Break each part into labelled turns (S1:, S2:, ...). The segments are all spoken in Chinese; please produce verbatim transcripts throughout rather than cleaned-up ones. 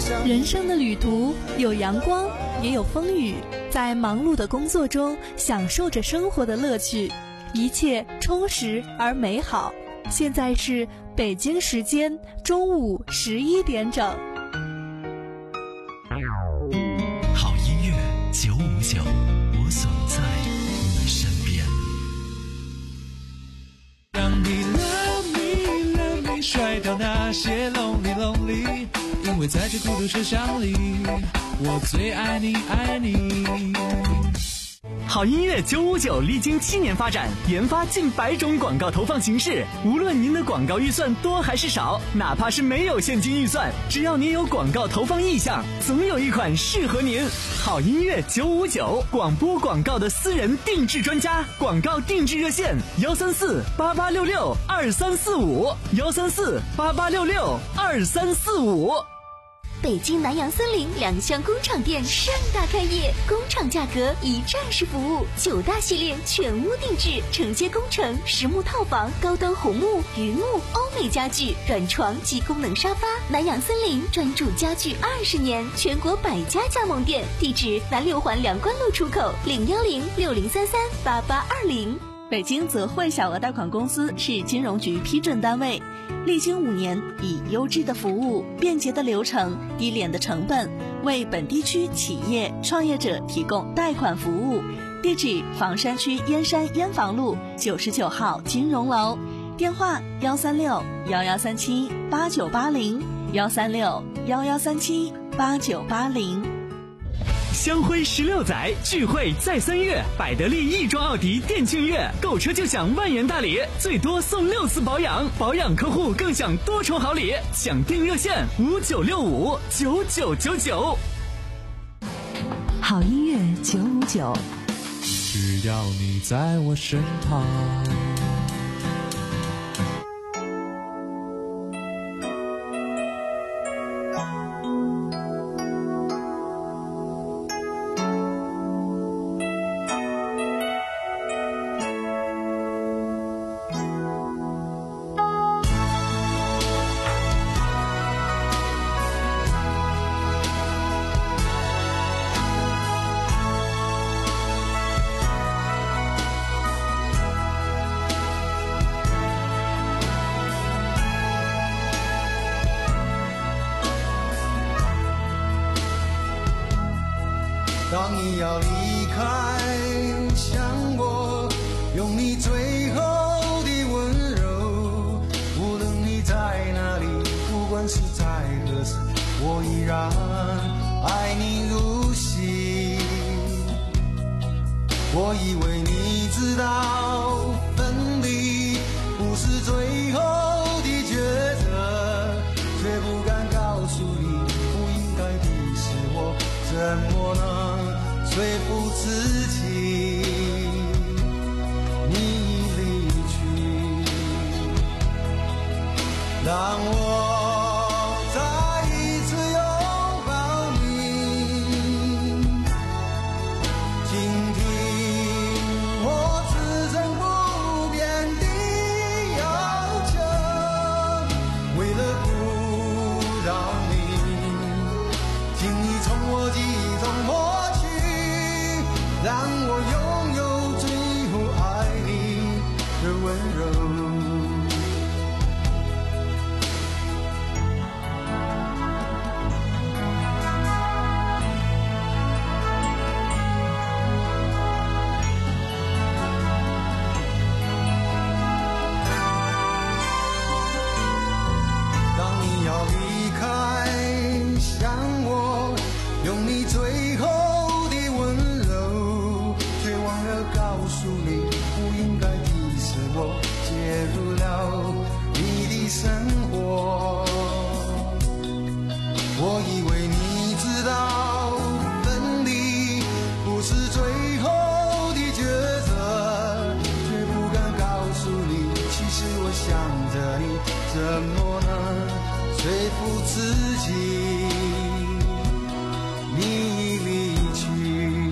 S1: 人生的旅途有阳光，也有风雨，在忙碌的工作中享受着生活的乐趣，一切充实而美好。现在是北京时间中午十一点整。
S2: 好音乐九五九，我总在你身边。
S3: 让你 love me love me， 甩掉那些 lonely lonely， 因为在这孤独车厢里，我最爱你爱你。
S4: 好音乐九五九历经七年发展，研发近百种广告投放形式。无论您的广告预算多还是少，哪怕是没有现金预算，只要您有广告投放意向，总有一款适合您。好音乐九五九，广播广告的私人定制专家，广告定制热线幺三四八八六六二三四五幺三四八八六六二三四五。
S5: 北京南洋森林两厢工厂店盛大开业，工厂价格一站式服务，九大系列全屋定制，承接工程、实木套房、高端红木、榆木、欧美家具、软床及功能沙发。南洋森林专注家具二十年，全国百家加盟店，地址南六环梁关路出口零幺零六零三三八八二零。
S1: 北京泽汇小额贷款公司是金融局批准单位，历经五年，以优质的服务、便捷的流程、低廉的成本，为本地区企业创业者提供贷款服务。地址：房山区燕山燕房路九十九号金融楼，电话：幺三六幺幺三七八九八零幺三六幺幺三七八九八零。
S4: 香辉十六载，聚会再三月，百得利亦庄奥迪店庆月，购车就享万元大礼，最多送六次保养，保养客户更享多重好礼。享定热线五九六五九九九九。
S6: 好音乐九五九，
S3: 只要你在我身旁。
S7: 当你要离开，想我，用你最后的温柔，无论你在哪里，不管是在何时，我依然爱你如昔。我以为你知道，分离不是最后的抉择，却不敢告诉你，不应该的是我，怎么能说服自己你离去，让我再一次拥抱你，倾听我此生不变的要求，为了不让你轻易从我记忆中抹去，让我拥有最后爱你的温柔。当你要离开，想我，用你最后的温柔，却忘了告诉你，不应该的是我介入了你的生活。我以为你知道，分离不是最后的抉择，却不敢告诉你，其实我想着你，怎么能说服自己你离去，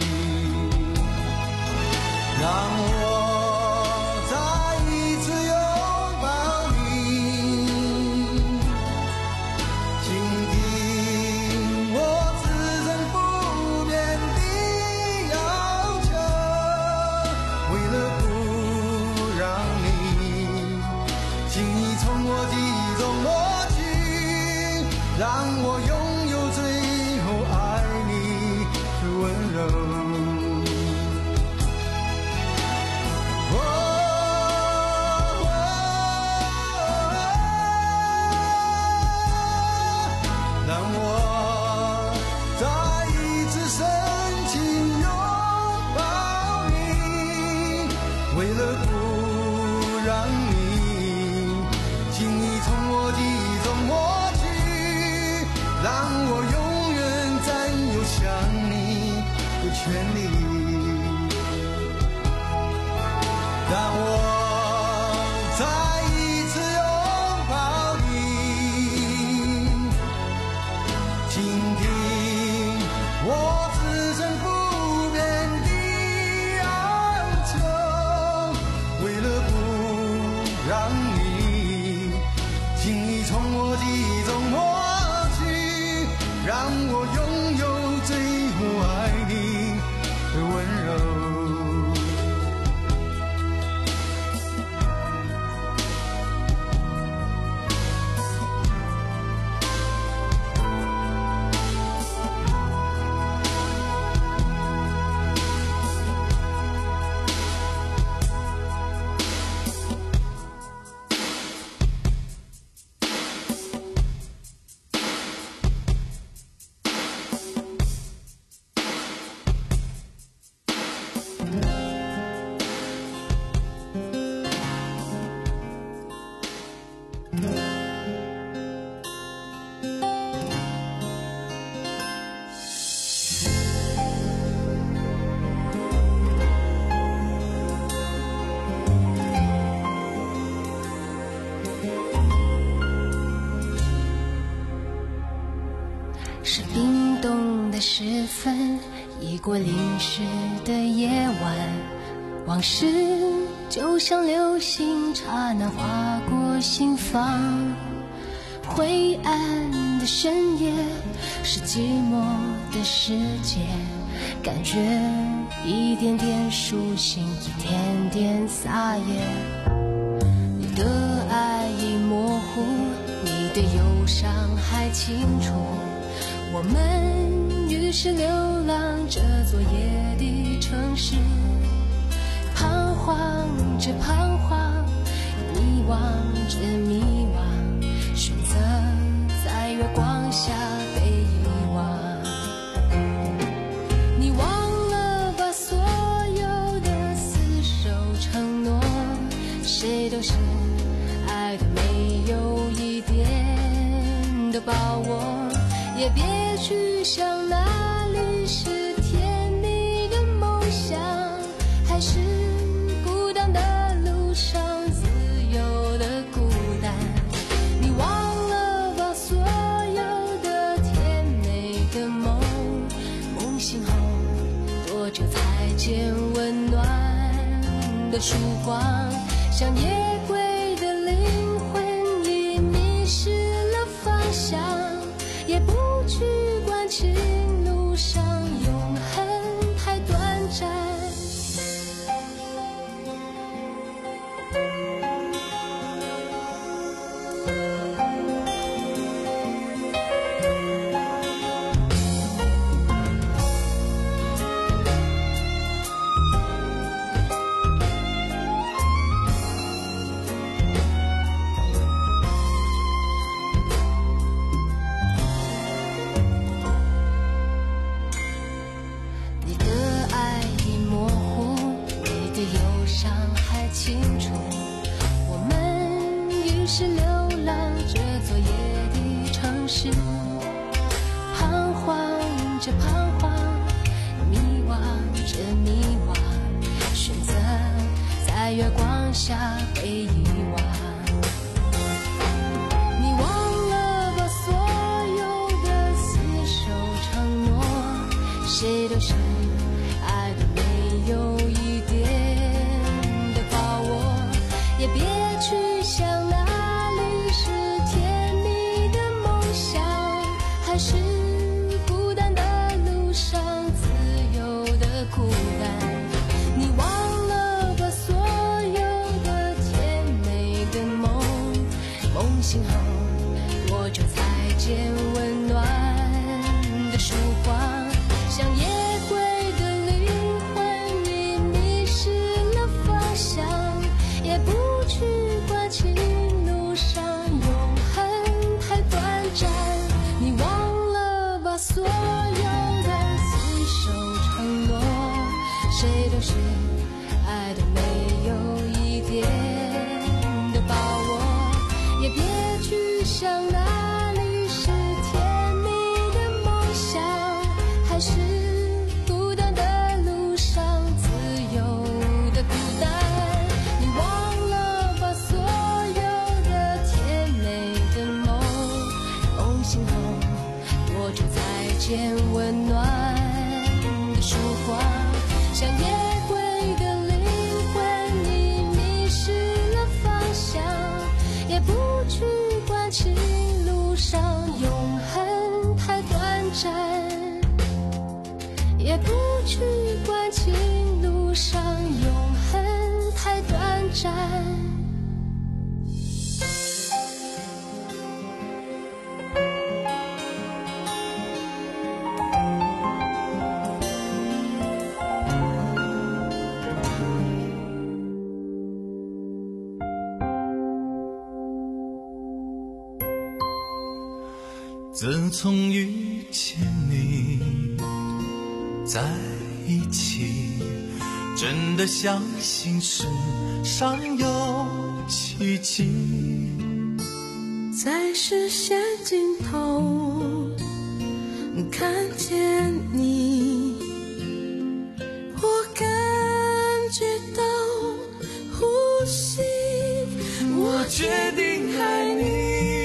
S7: 让我再一次拥抱你，倾听我拥有最后爱你的温柔。
S8: 是冰冻的时分，已过淋湿的夜晚，往事就像流星，刹那划过心房。灰暗的深夜，是寂寞的世界，感觉一点点苏醒，一点点撒野。你的爱已模糊，你的忧伤还清楚，我们于是流浪这座夜的城市，彷徨着彷徨，迷惘着迷惘，选择在月光下被遗忘。你忘了把所有的厮守承诺，谁都是爱的没有一点的把握，也别去想哪里是甜蜜的梦想，还是孤单的路上自由的孤单。你忘了把所有的甜美的梦，梦醒后多久才见温暖的曙光，像夜归的灵魂已迷失了方向，也不去关心路上永恒太短暂。你的爱已模糊，你的忧伤还清楚，我们于是流浪这座夜的城市，彷徨着彷徨，迷惘着迷惘，选择在月光下被遗忘。你忘了把所有的厮守承诺，谁都是爱的没有一点的把握，也别去想哪里是甜蜜的梦想，还是孤单的路上自由的孤单。你忘了把所有的甜美的梦，梦醒后多久才见温暖的曙光，像夜归的灵魂已迷失了方向，也不去关心路上永恒太短暂。你忘了把所有的厮守承诺，谁都是爱的没有一点的把握，也别去想哪里是甜蜜的梦想，还是孤单的路上自由的孤单。你忘了把所有的甜美的梦，梦醒后多久才见温暖的曙光，像夜归的灵魂已迷失了方向，也不去关心路上永恒太短暂。 也不去管情路上永恒太短暂。
S3: 自从遇见你在一起，真的相信世上有奇迹。
S8: 在视线尽头看见你，我感觉到呼吸，
S3: 我决定爱你，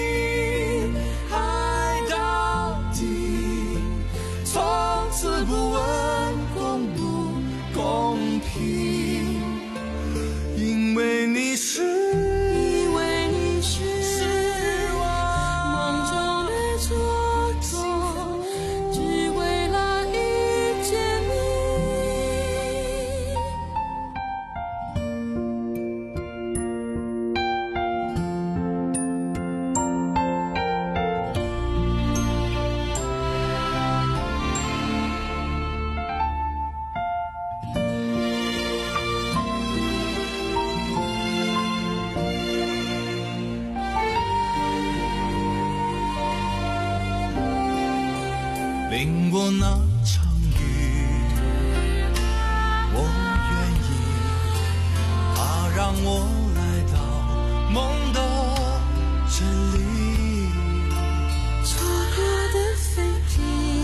S3: 不问公不公平，因为你是，
S8: 因为你是
S3: 我
S8: 梦中的蹉跎，只为了遇见
S3: 淋过那场雨，我愿意，它让我来到梦的这里。
S8: 错过的飞机，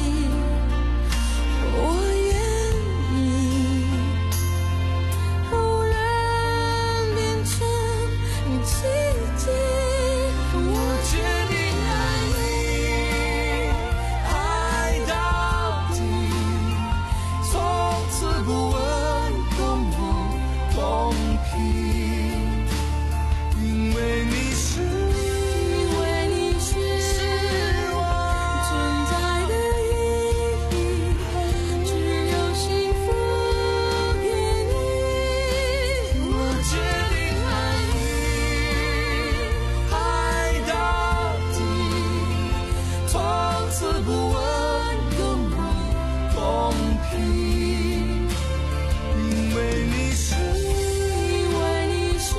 S8: 我愿意，偶然变成奇迹。
S3: 我决定爱你，爱到底，从此不问公不公平，因为你是，
S8: 因为你是
S3: 我
S8: 存在的意义，只有幸福给你。
S3: 我决定爱你，爱到底，从此不问公不公平，因为你是，
S8: 因为你是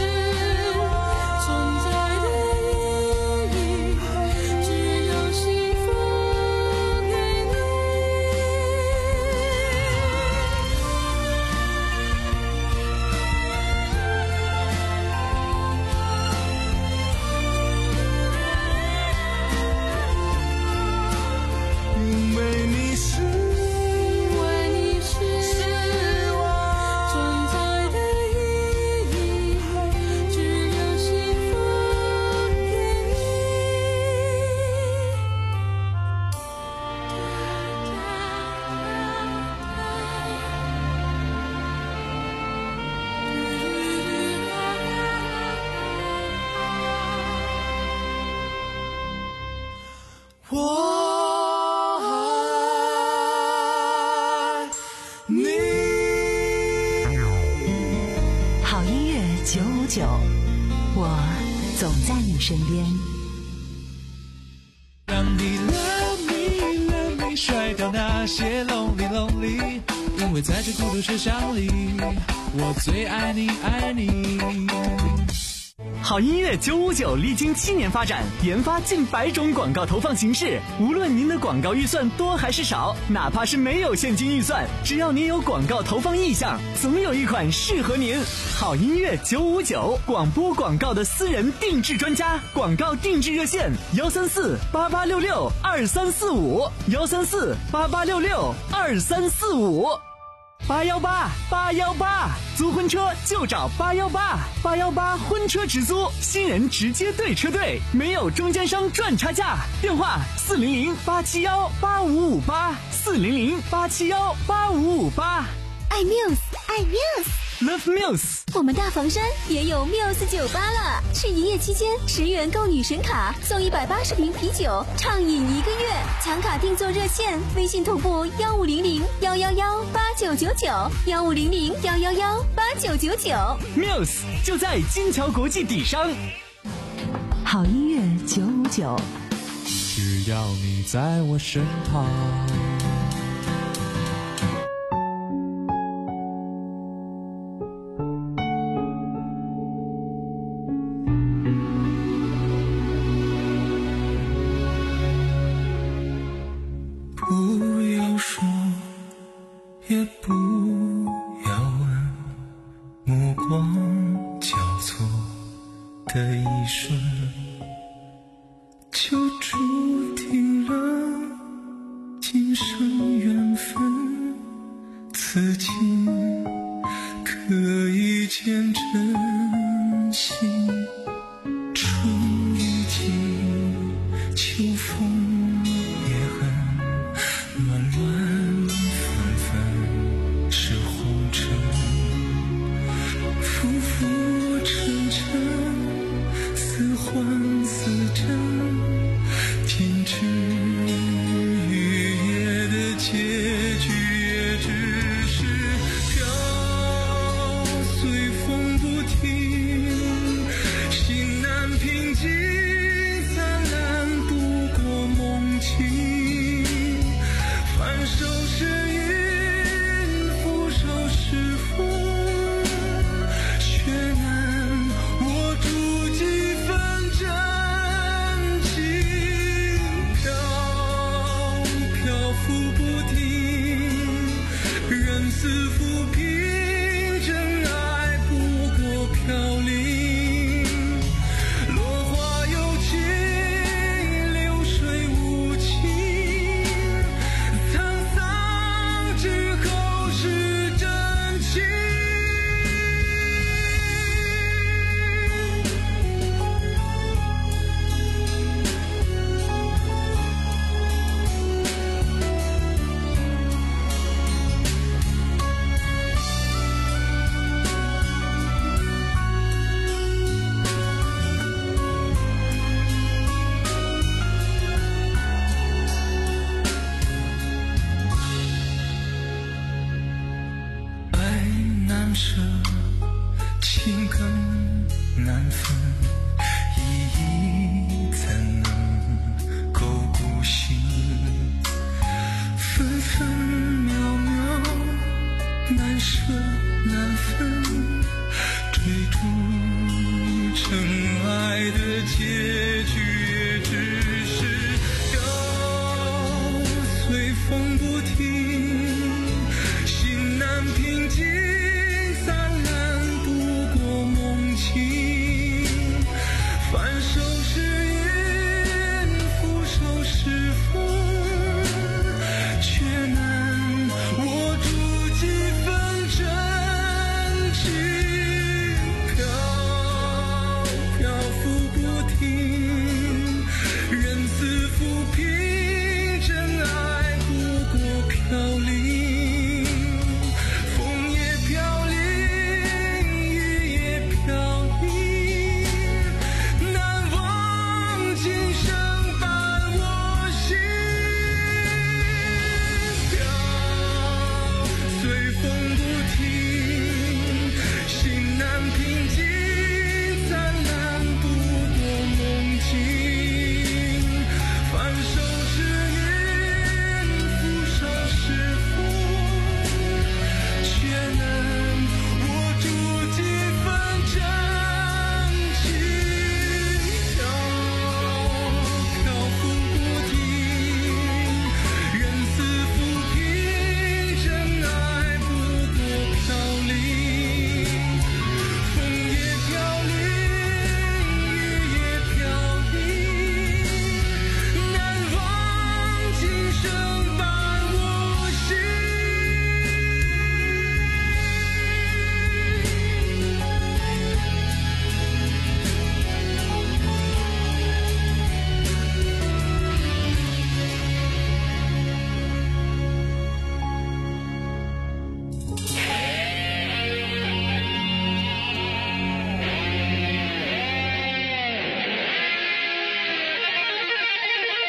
S8: 存在的意义，只有幸福给你。
S3: 因为你是，
S8: 因为你是
S3: 我
S8: 存在的意义，只有幸福给
S3: 我爱你。
S6: 好音乐九五九，我总在你身边。
S3: 让你 love me love me 甩掉那些 lonely lonely， 因为在这孤独车厢里，我最爱你爱你。
S4: 好音乐九五九历经七年发展，研发近百种广告投放形式。无论您的广告预算多还是少，哪怕是没有现金预算，只要您有广告投放意向，总有一款适合您。好音乐九五九，广播广告的私人定制专家，广告定制热线：幺三四八八六六二三四五，幺三四八八六六二三四五。八幺八八幺八，租婚车就找八幺八，八幺八婚车直租，新人直接对车队，没有中间商赚差价。电话四零零八七幺八五五八，四零零八七幺八五五八。
S5: 爱 Muse， 爱 Muse。
S4: Love Muse。
S5: 我们大房山也有 Muse 酒吧了，是营业期间十元购女神卡送一百八十瓶啤酒，畅饮一个月。抢卡订座热线：微信同步幺五零零幺幺幺八九九九幺五零零幺幺幺八九九九。
S4: Muse 就在金桥国际底商。
S6: 好音乐九五九，
S3: 只要你在我身旁。不要说，也不要问，目光交错的一瞬，就注定了今生缘分。此情可以见真心，春雨季，秋风也恨，乱乱纷纷是红尘，浮浮沉沉，似幻似真，天之与夜的结局也只是飘随风不停，心难平静，灿烂度过梦境，反手是云，俯首是风，却难握住几分真情，飘漂浮不停，人似浮萍，真爱不过飘零，落花有情，流水无情，沧桑之后是真情。爱难舍，情更难分，依依怎能够孤行？分分秒秒，难舍难分，追逐尘埃的结局也只是飘随风不停，心难平静，灿烂度过梦境，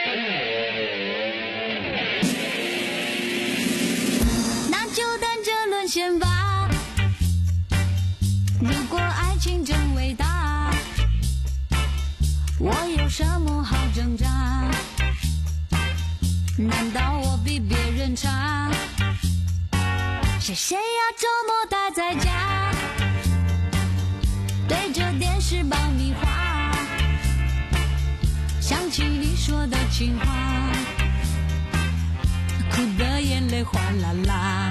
S8: 那就等着沦陷吧。如果爱情真伟大，我有什么好挣扎？难道我比别人差？是谁要周末待在家，对着电视爆米花，想起你说的情话，哭的眼泪哗啦啦。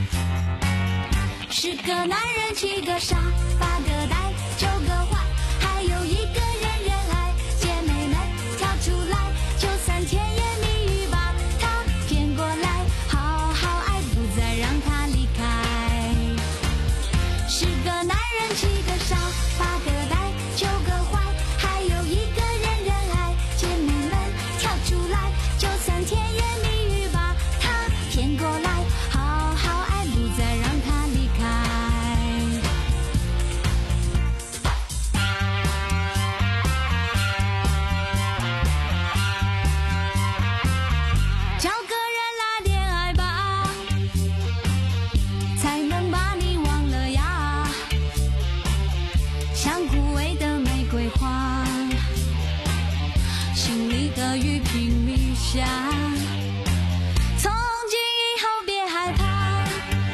S8: 十个男人七个傻，八个呆九个坏，还有一个人人爱。姐妹们跳出来，就算甜言蜜语把他骗过来，好好爱，不再让他离开。十个男人七个傻，八个呆九个坏，还有一个人人爱。姐妹们跳出来，就算甜言蜜语把他骗过来，好好爱，不再让他离开。找个人来恋爱吧，才能把你忘了呀。像枯萎的玫瑰花，心里的雨拼命下。从今以后别害怕，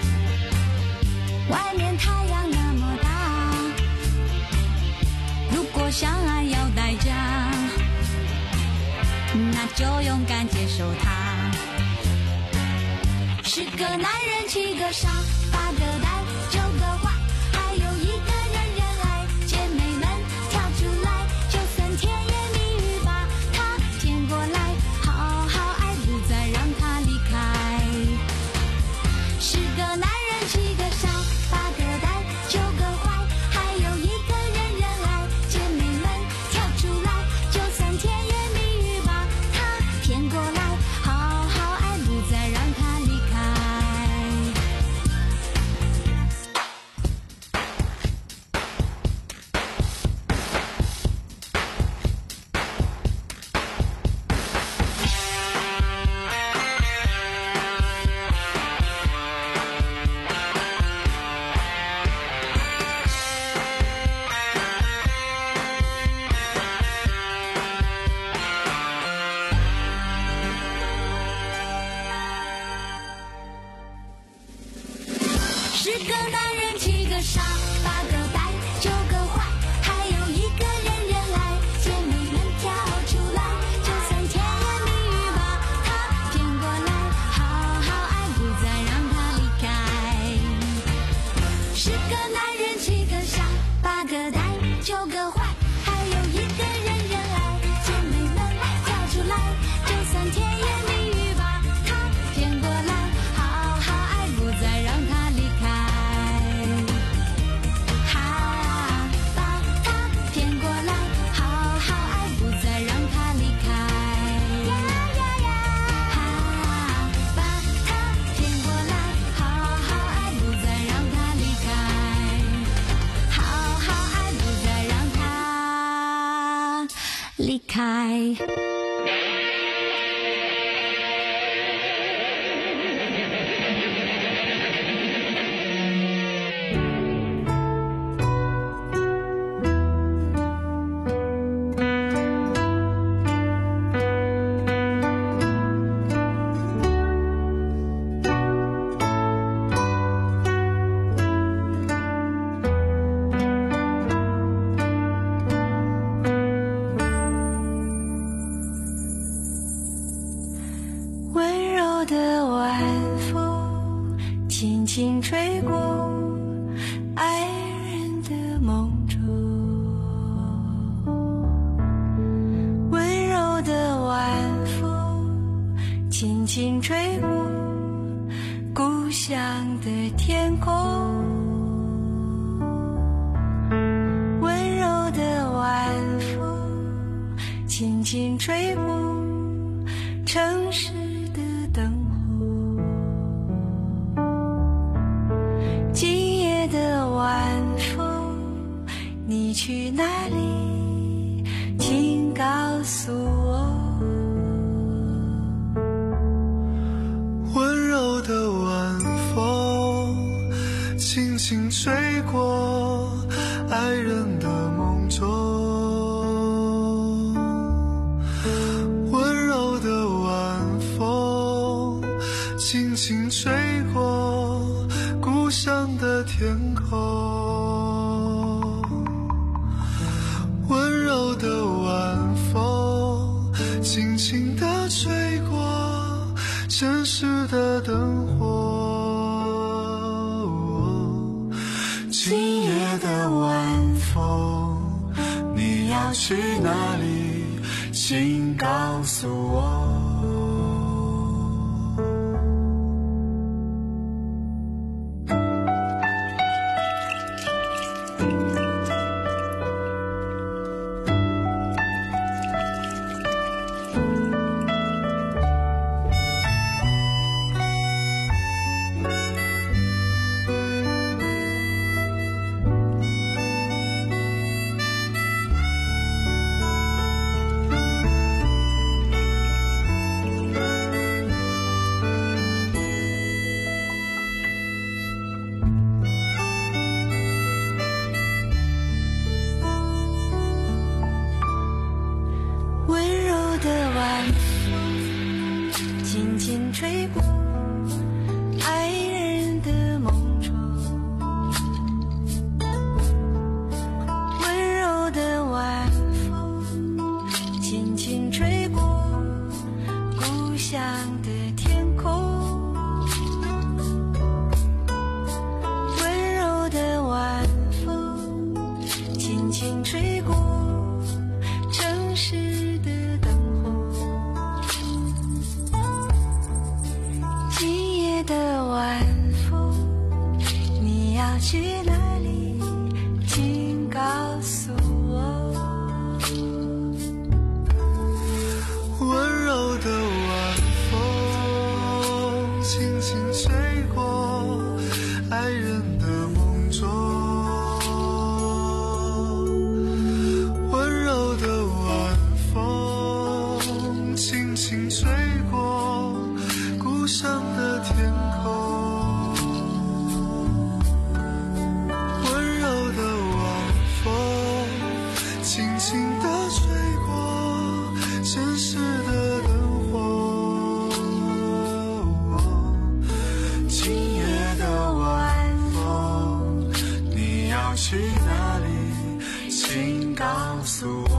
S8: 外面太阳那么大。如果相爱要代价，那就勇敢接受它。十个男人七个傻，八个呆九个坏，还有一个人人爱。姐妹们跳出来，就算甜言蜜语把他骗过来，好好爱，不再让他离开。十个男人七个傻，八个呆九个坏，还有一个人人爱。姐妹们跳出来，就算甜言蜜语把他骗过来，好好爱，不再让他离开。十个男人七个傻，八个呆九个坏，还有一个人人爱。姐妹们跳出来，就算甜言蜜语把他骗过来，好好爱，不再让他离开。十个男人七个傻，八个呆九个坏，还有一个人人爱。姐妹们跳出来，就算甜言蜜语把他骗过来，好好爱，不再让他离开。哈，把他骗过来，好好爱，不再让他离开。呀呀呀！哈，把他骗过来，好好爱，不再让他离开。好好爱，不再让他离开。
S9: 温柔的晚风轻轻吹过爱人的梦中，温柔的晚风轻轻吹过故乡的天空，温柔的晚风轻轻吹过城市的灯火，今夜的晚风，你去哪里？请告诉我。
S3: 轻吹过故乡的天空，温柔的晚风轻轻地吹过城市的灯火。今夜的晚风，你要去哪里？请告诉我。
S9: 吹过爱人的梦中，温柔的晚风轻轻吹过故乡的天空，温柔的晚风轻轻吹过城市的的晚风，你要去哪里？请告诉我。
S3: 温柔的晚风轻轻吹过爱人的梦中，温柔的晚风轻轻吹过故乡的天空，温柔的晚风轻轻地吹过城市的灯火。今夜的晚风，你要去哪里？请告诉我。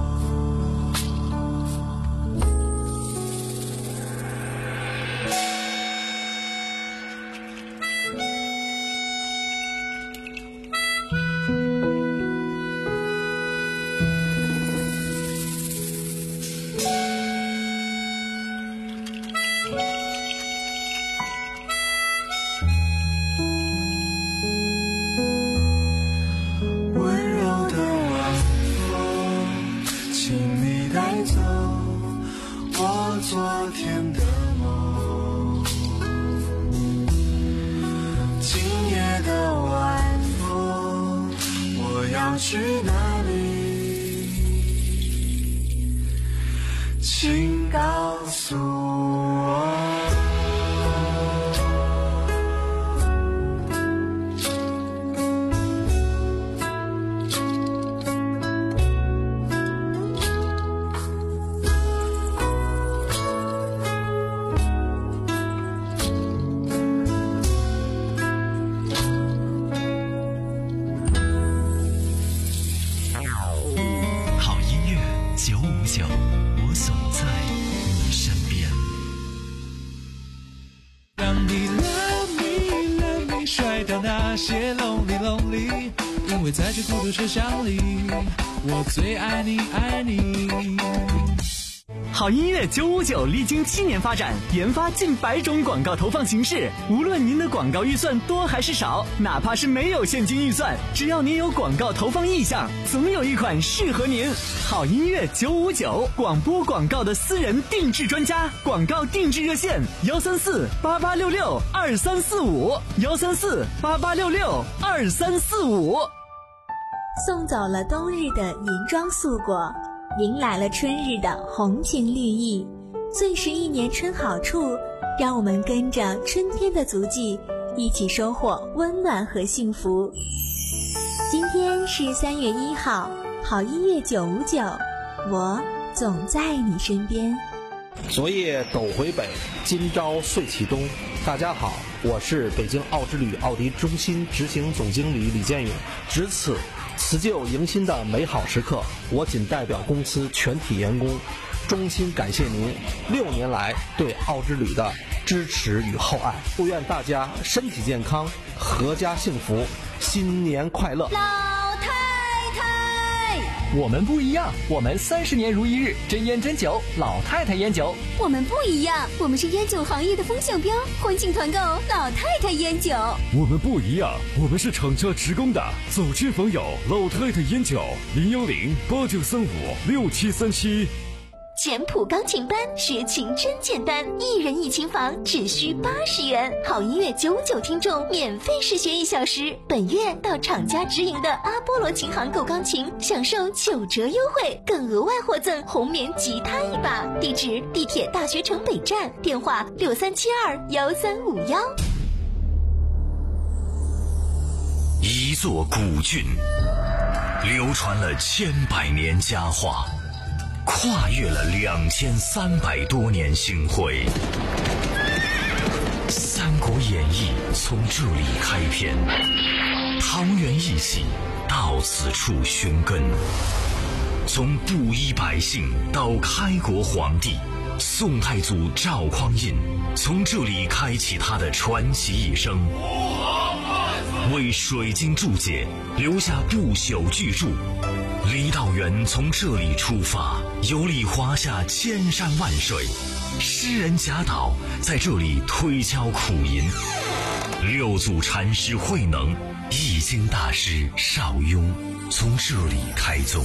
S3: 昨天的梦，今夜的晚风，我要去哪里？请告诉我。
S2: 九五九，我总在你身边。
S10: 让你 love me love me 甩掉那些 lonely lonely， 因为在这孤独车厢里，我最爱你爱你。
S4: 好音乐九五九历经七年发展，研发近百种广告投放形式。无论您的广告预算多还是少，哪怕是没有现金预算，只要您有广告投放意向，总有一款适合您。好音乐九五九，广播广告的私人定制专家，广告定制热线：幺三四八八六六二三四五，幺三四八八六六二三四五。
S5: 送走了冬日的银装素裹，迎来了春日的红情绿意。最是一年春好处，让我们跟着春天的足迹，一起收获温暖和幸福。今天是三月一号，好音乐九五九，我总在你身边。
S11: 昨夜斗回北，今朝岁启东。大家好，我是北京奥之旅奥迪中心执行总经理李建勇。值此辞旧迎新的美好时刻，我仅代表公司全体员工，衷心感谢您六年来对奥之旅的支持与厚爱。祝愿大家身体健康，阖家幸福，新年快乐！
S5: 老太太，
S12: 我们不一样，我们三十年如一日，真烟真酒，老太太烟酒。
S5: 我们不一样，我们是烟酒行业的风向标，欢庆团购老太太烟酒。
S13: 我们不一样，我们是厂家职工的，走亲访友，老太太烟酒，零幺零八九三五六七三七。
S5: 简谱钢琴班，学琴真简单，一人一琴房只需八十元，好音乐九九听众免费试学一小时。本月到厂家直营的阿波罗琴行购钢琴，享受九折优惠，更额外获赠红棉吉他一把。地址：地铁大学城北站，电话六三七二幺三五幺。
S2: 一座古郡，流传了千百年佳话，跨越了两千三百多年星辉。《三国演义》从这里开篇，桃园一起到此处寻根。从布衣百姓到开国皇帝，宋太祖赵匡胤从这里开启他的传奇一生，为水晶注解留下不朽巨著。李道元从这里出发，游历华夏千山万水，诗人贾岛在这里推敲苦吟，六祖禅师慧能、易经大师邵雍从这里开宗。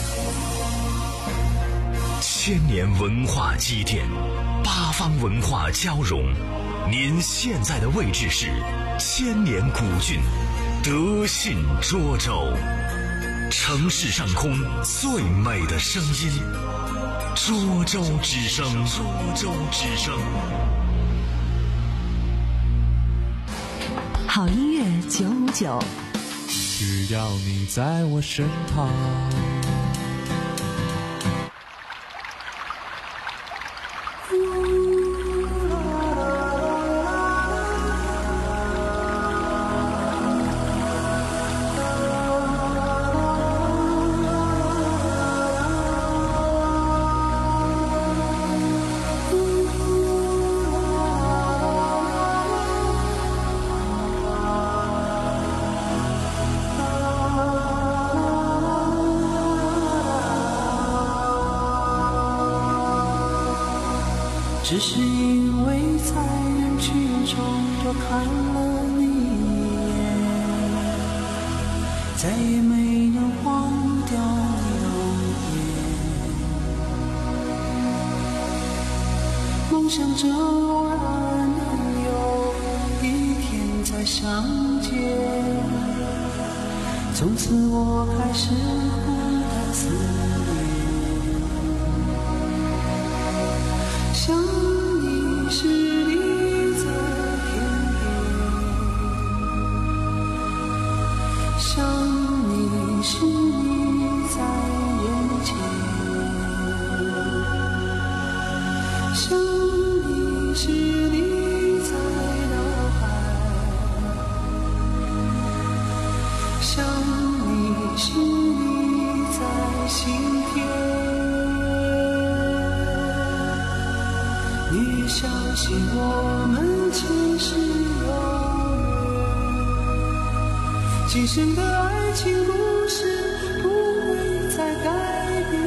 S2: 千年文化积淀，八方文化交融，您现在的位置是千年古郡德信涿州。城市上空最美的声音，涿州之声，涿州之声。
S6: 好音乐九五九，
S10: 只要你在我身旁。
S3: 只是因为在人群中多看了你一眼，再也没能忘掉你容颜。梦想着偶然能有一天再相见，从此我开始孤单思念。想你时你在天边，想你时你在人间，想你时你在脑海，想你时你在心田。你相信我们前世有缘，今生的爱情故事不会再改变。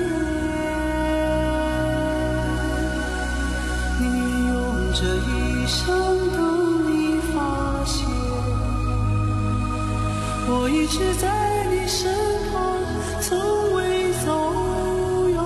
S3: 你用这一生等你发现，我一直在你身旁，从未走远。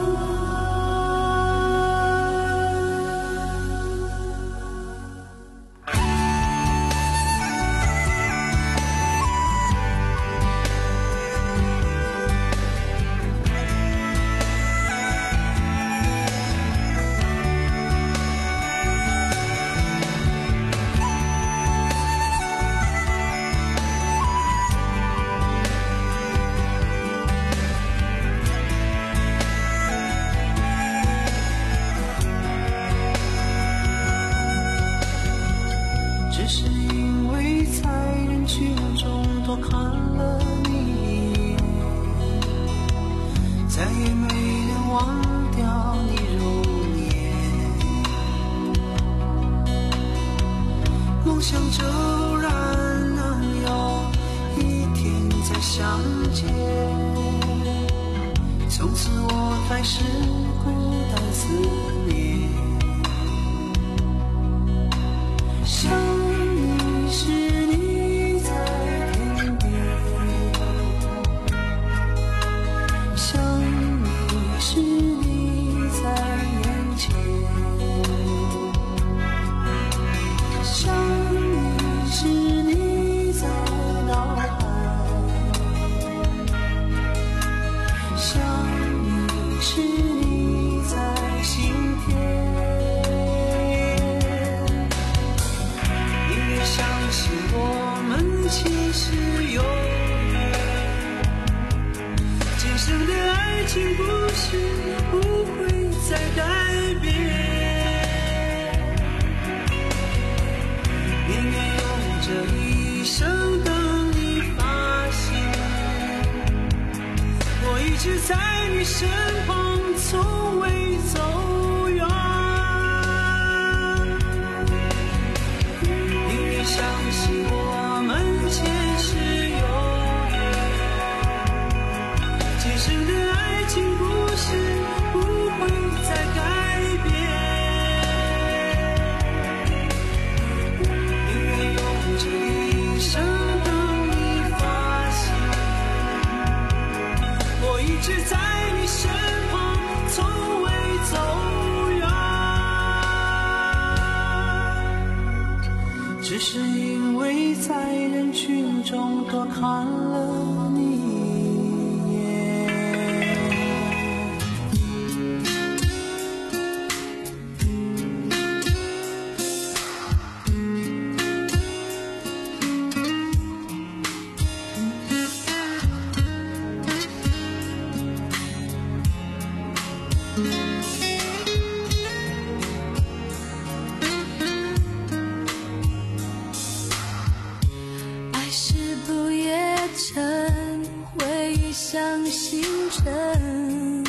S3: 想骤然能有一天再相见，从此我开始孤单思念。想你时你在天边，想你时你在眼前，想你时你在脑海，想你时你在心田。应该相信我们其实有缘，今生的爱情故事不会再改变。宁愿用这一生等你发现，我一直在你身旁，从未走远。宁愿相信我们前世有缘，今生的爱情故事不会再改变。宁愿用这一生等你发现，我一直在你身旁，从未走远，只是因为在人群中多看了你一眼。
S8: 爱是不夜城，回忆像星辰，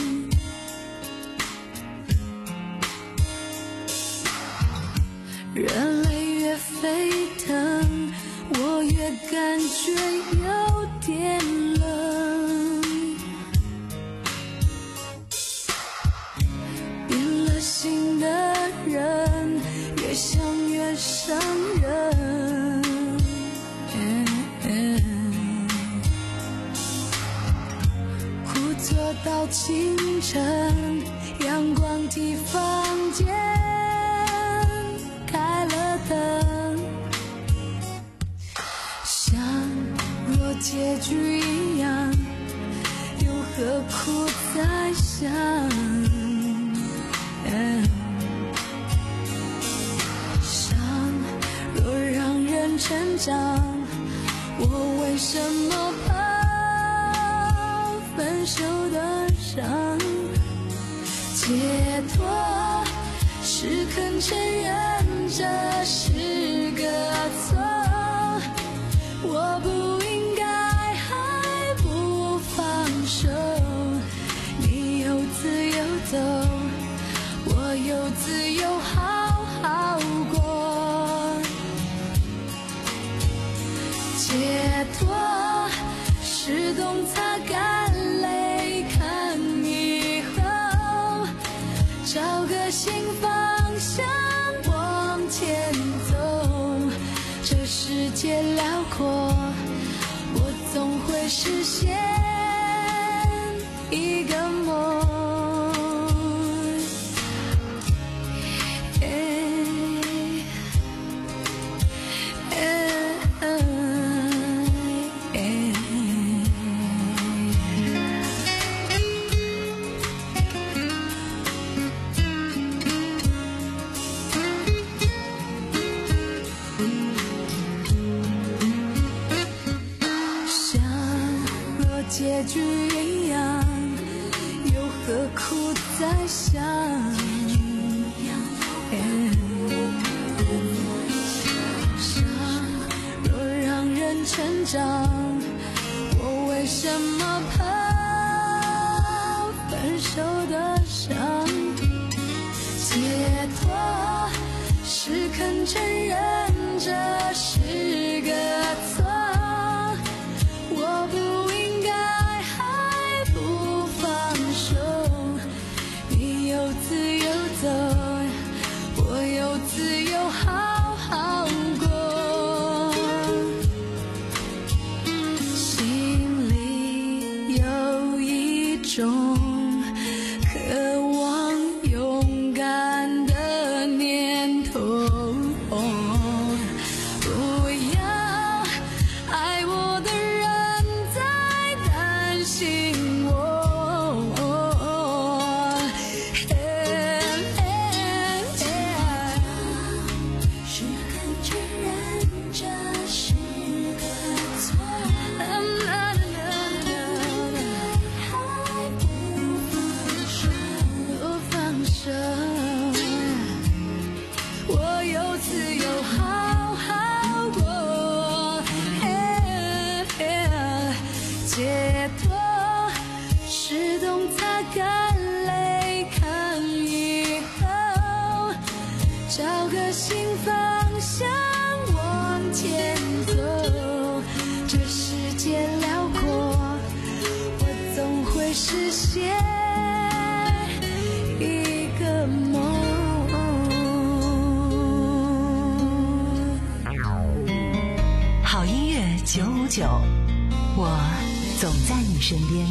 S8: 人类越沸腾，我越感觉有点冷。变了心的人，越想越伤人。苦坐到清晨，阳光替房间开了灯，像若结局一样，又何苦再想？伤若让人成长，我为什么怕分手的伤？解脱是肯承认这是个错，我不应该还不放手。你有自由走，我有自由好好过。解脱是懂擦干泪，看以后找个新方向往前走。这次又好好过，心里有一种渴望勇敢的念头。不要爱我的人再担心我。解脱是懂擦干泪，看以后找个新方向往前走。这世界辽阔，我总会实现一个梦。
S6: 好音乐九五九，我总在你身边。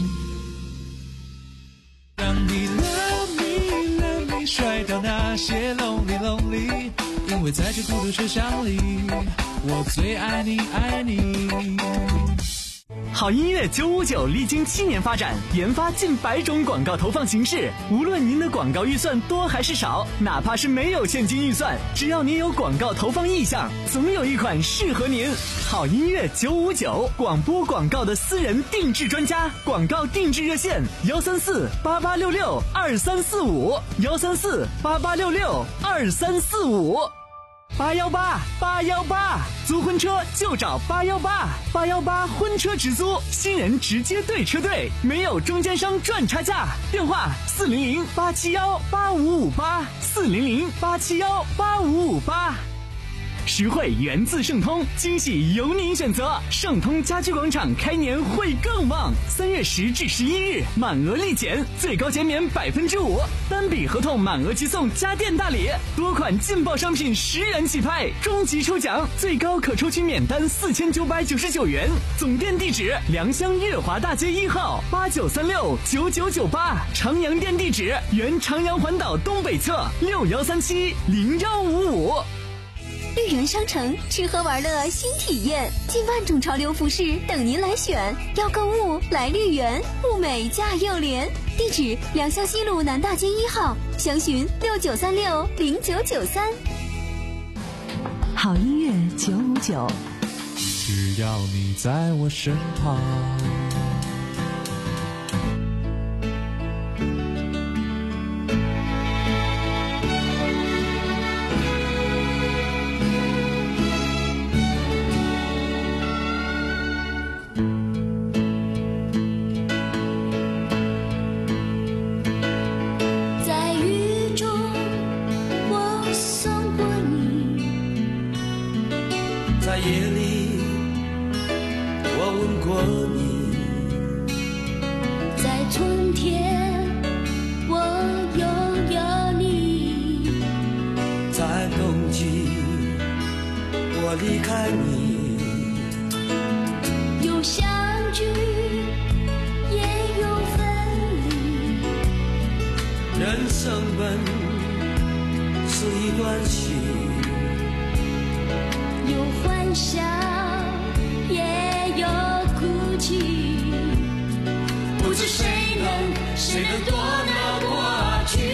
S10: 让你 love me love me 甩掉那些 lonely lonely， 因为在这孤独车厢里，我最爱你爱你。
S4: 好音乐九五九历经七年发展，研发近百种广告投放形式。无论您的广告预算多还是少，哪怕是没有现金预算，只要您有广告投放意向，总有一款适合您。好音乐九五九，广播广告的私人定制专家，广告定制热线：幺三四八八六六二三四五，幺三四八八六六二三四五。八幺八八幺八，租婚车就找八幺八，八幺八婚车直租，新人直接对车队，没有中间商赚差价。电话四零零八七幺八五五八，四零零八七幺八五五八。实惠源自盛通，惊喜由您选择。盛通家居广场开年会更旺，三月十至十一日满额立减，最高减免百分之五，单笔合同满额即送家电大礼，多款劲爆商品十元起拍，终极抽奖最高可抽取免单四千九百九十九元。总店地址：良乡月华大街一号八九三六九九九八，长阳店地址：原长阳环岛东北侧六幺三七零幺五五。
S5: 绿园商城吃喝玩乐新体验，近万种潮流服饰等您来选。要购物来绿园，物美价又廉。地址：良乡西路南大街一号，详询六九三六零九九三。
S6: 好音乐九五九，
S10: 只要你在我身旁。
S3: 在夜里，我吻过你；
S8: 在春天，我拥有你；
S3: 在冬季，我离开你。
S8: 有相聚，也有分离。
S3: 人生本是一段戏。
S8: 有欢笑，也有哭泣，
S3: 不知谁能，谁能躲得过去？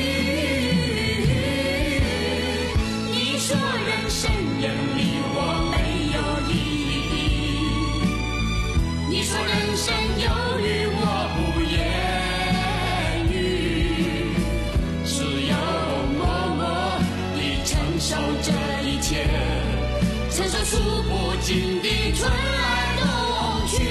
S3: 你说人生有你我没有意义，你说人生有雨我不言语，只有默默地承受这一切。承受数不尽的春来冬去。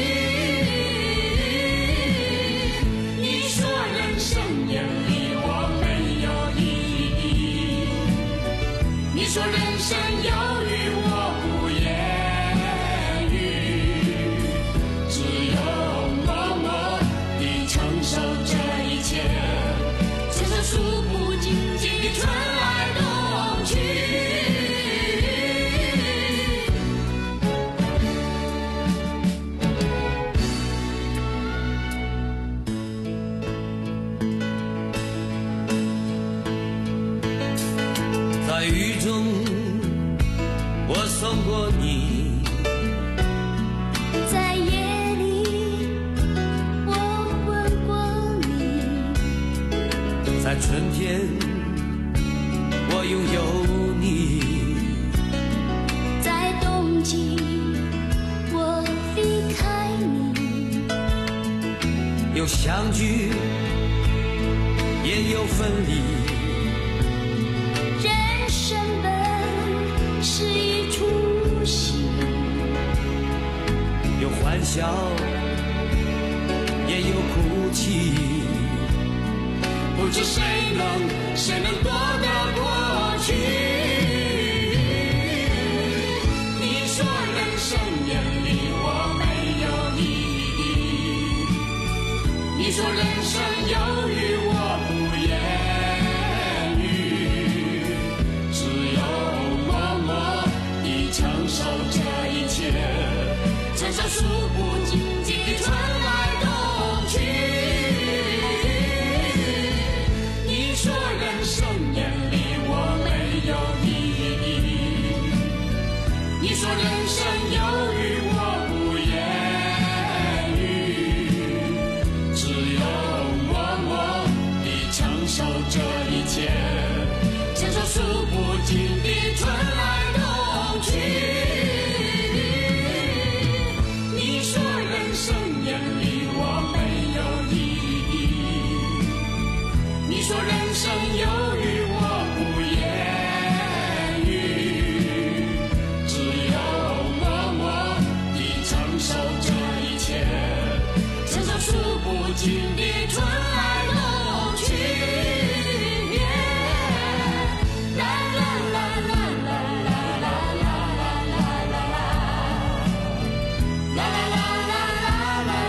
S3: 你说人生有你我没有意义，你说人生有雨我不言语，只有默默地承受这一切，承受数不尽的春来冬去。 在雨中我送过你，
S8: 在夜里我吻过你，
S3: 在春天我拥有你，
S8: 在冬季我离开你，
S3: 有相聚也有分离，
S8: 人生本是一出戏，
S3: 有欢笑也有哭泣，不知谁能谁能躲得过去。你说人生眼里我没有意义，你说人生有余我不言语，只有默默地承受这一切，承受数不尽的春来冬去。你说人生眼里我没有意义，你说人生有余我不言语，只有默默地承受这一切，承受数不尽的春来冬去。你说人生眼里我没有意义，你说人生有余我不言语，只有默默地承受这一切，承受数不尽的春来冬去。啦啦啦啦啦啦啦啦啦啦啦啦啦啦啦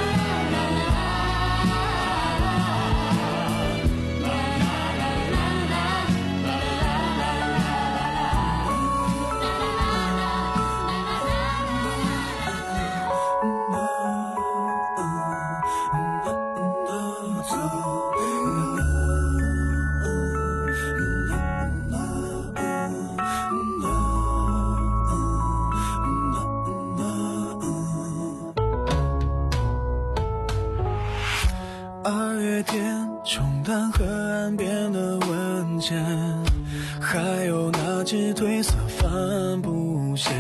S10: 二月天冲淡河岸边的温泉，还有那只褪色帆布鞋，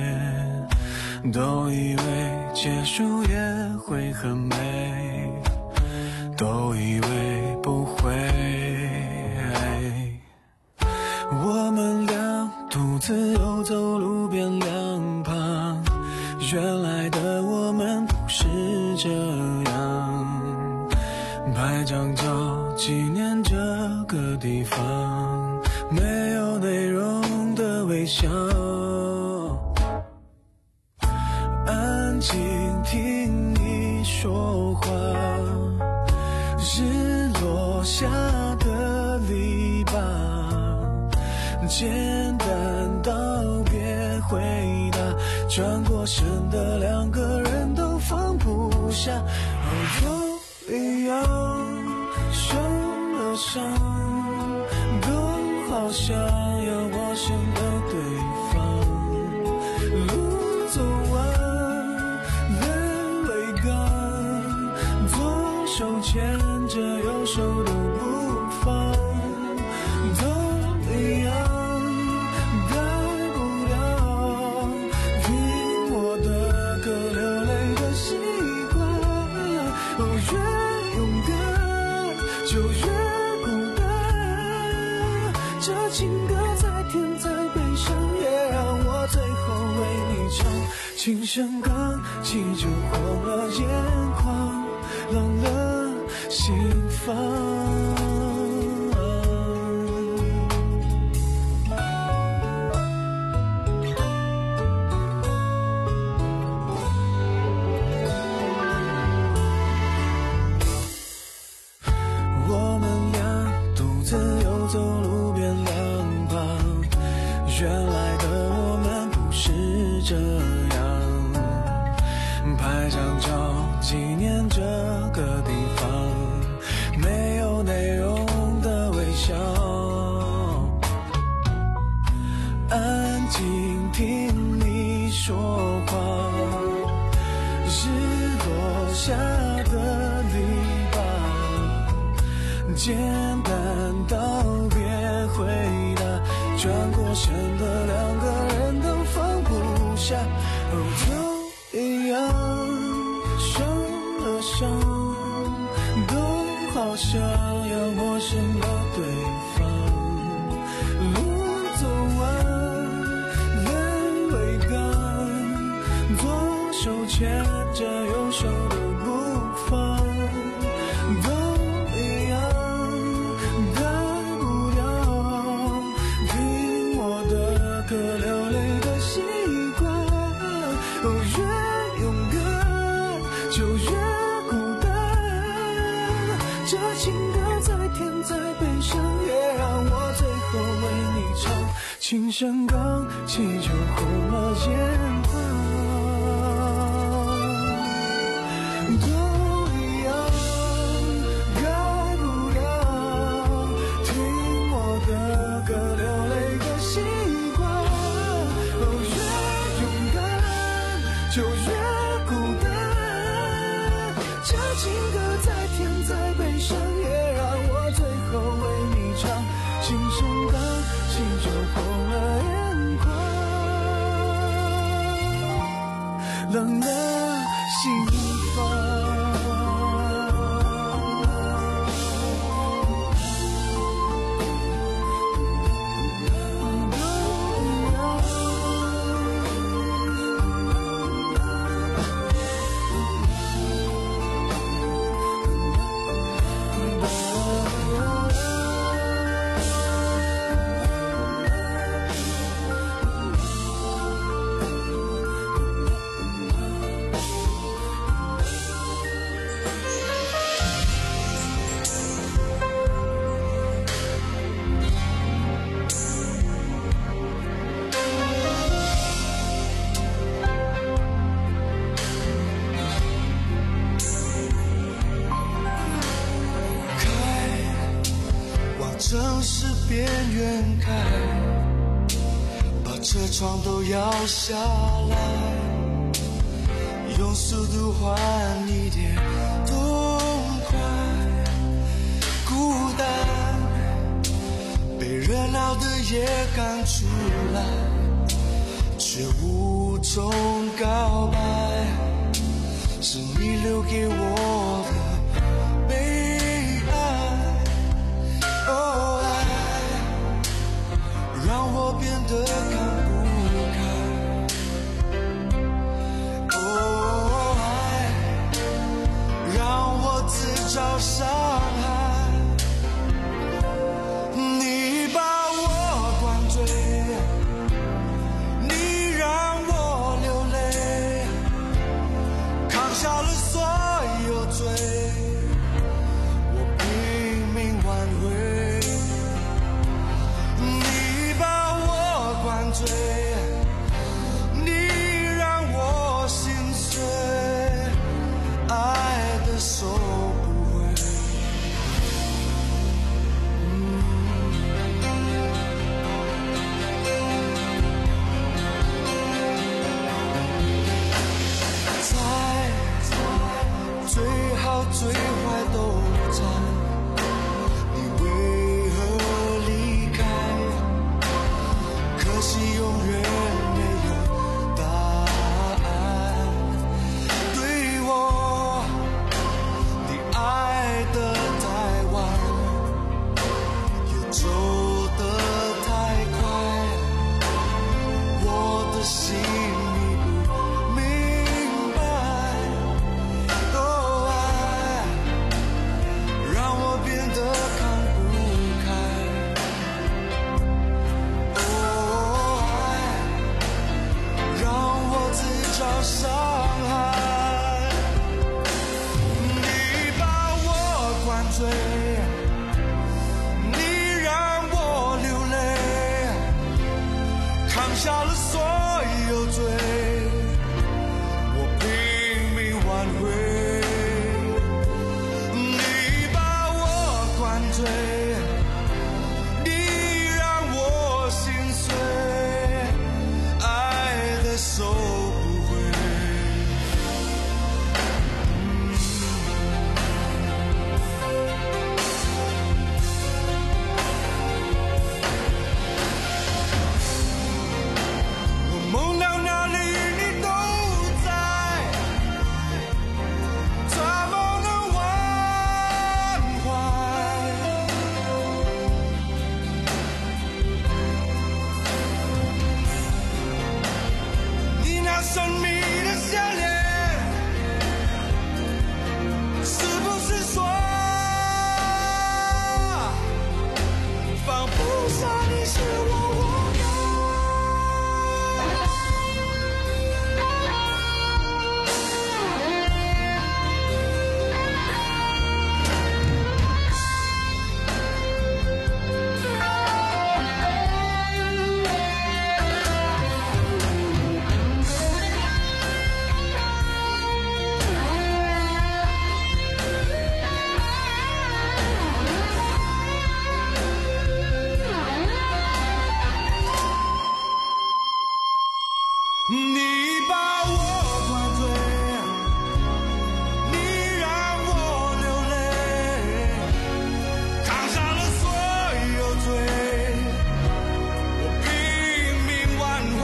S10: 都以为结束也会很美，都以为不会。我们俩独自游走路边两旁，原来的我们不是这样，拍张照纪念这个地方，没有内容的微笑，安静听你说话，日落下的篱笆，简单道别回答，转过身的两个人都放不下，哦有理由受了伤，都好像要陌生的对方，路走完泪未干，左手牵着右手都不放，都一样改不了听我的歌流泪的习惯，哦越勇敢就越孤单，这情歌再甜再悲伤，也让我最后为你唱，琴声刚起就红了眼眶，冷了心房。 静听你说话，是落下的篱笆，简单道别回答，转过身的两个人都放不下，哦，就一样受了伤，都好像要陌生的对方，路走完泪未干，左手牵着右手的步伐，都一样改不了听我的歌流泪的习惯，哦，越勇敢就越孤单，这情歌再甜再悲伤，也让我最后为你唱，琴声刚起就红了眼眶，都一样改不了听我的歌流泪的习惯，哦，越勇敢就越孤单，这情歌再甜再悲伤，也让我最后为你唱，琴声刚起就红了眼眶，冷了心房。城市边缘开，把车窗都摇下来，用速度换一点痛快。孤单被热闹的夜赶出来，却无从告白，是你留给我的变得看不开，哦，爱让我自找伤害，你把我灌醉，你让我流泪，扛下了所有罪，我拼命挽回。醉，你让我心碎，爱的收不回。嗯、猜最好最坏都猜，你为何离开？可惜永远没有答案，对我你爱得太晚，又走得太快，我的心你不明白，哦，爱让我变得看不开，找伤害，你把我灌醉，你让我流泪，扛下了所有罪，我拼命挽回。你把我灌醉，你让我心碎。
S3: 你把我灌醉，你让我流泪，扛上了所有罪，我拼命挽回。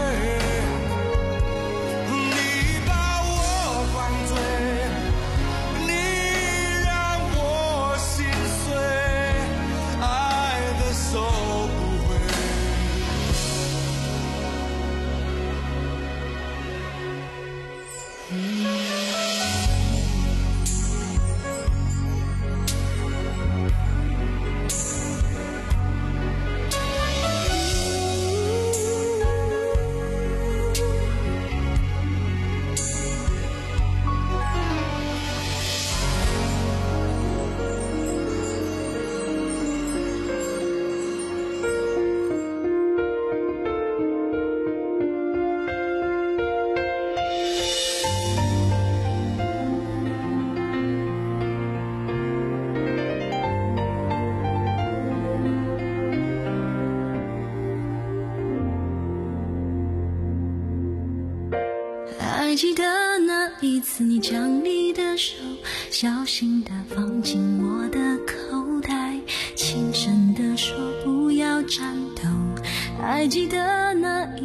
S3: 你把我灌醉，你让我心碎，爱的收不回。
S8: 还记得那一次，你将你的手小心地放进我的口袋，轻声地说不要颤抖。还记得那一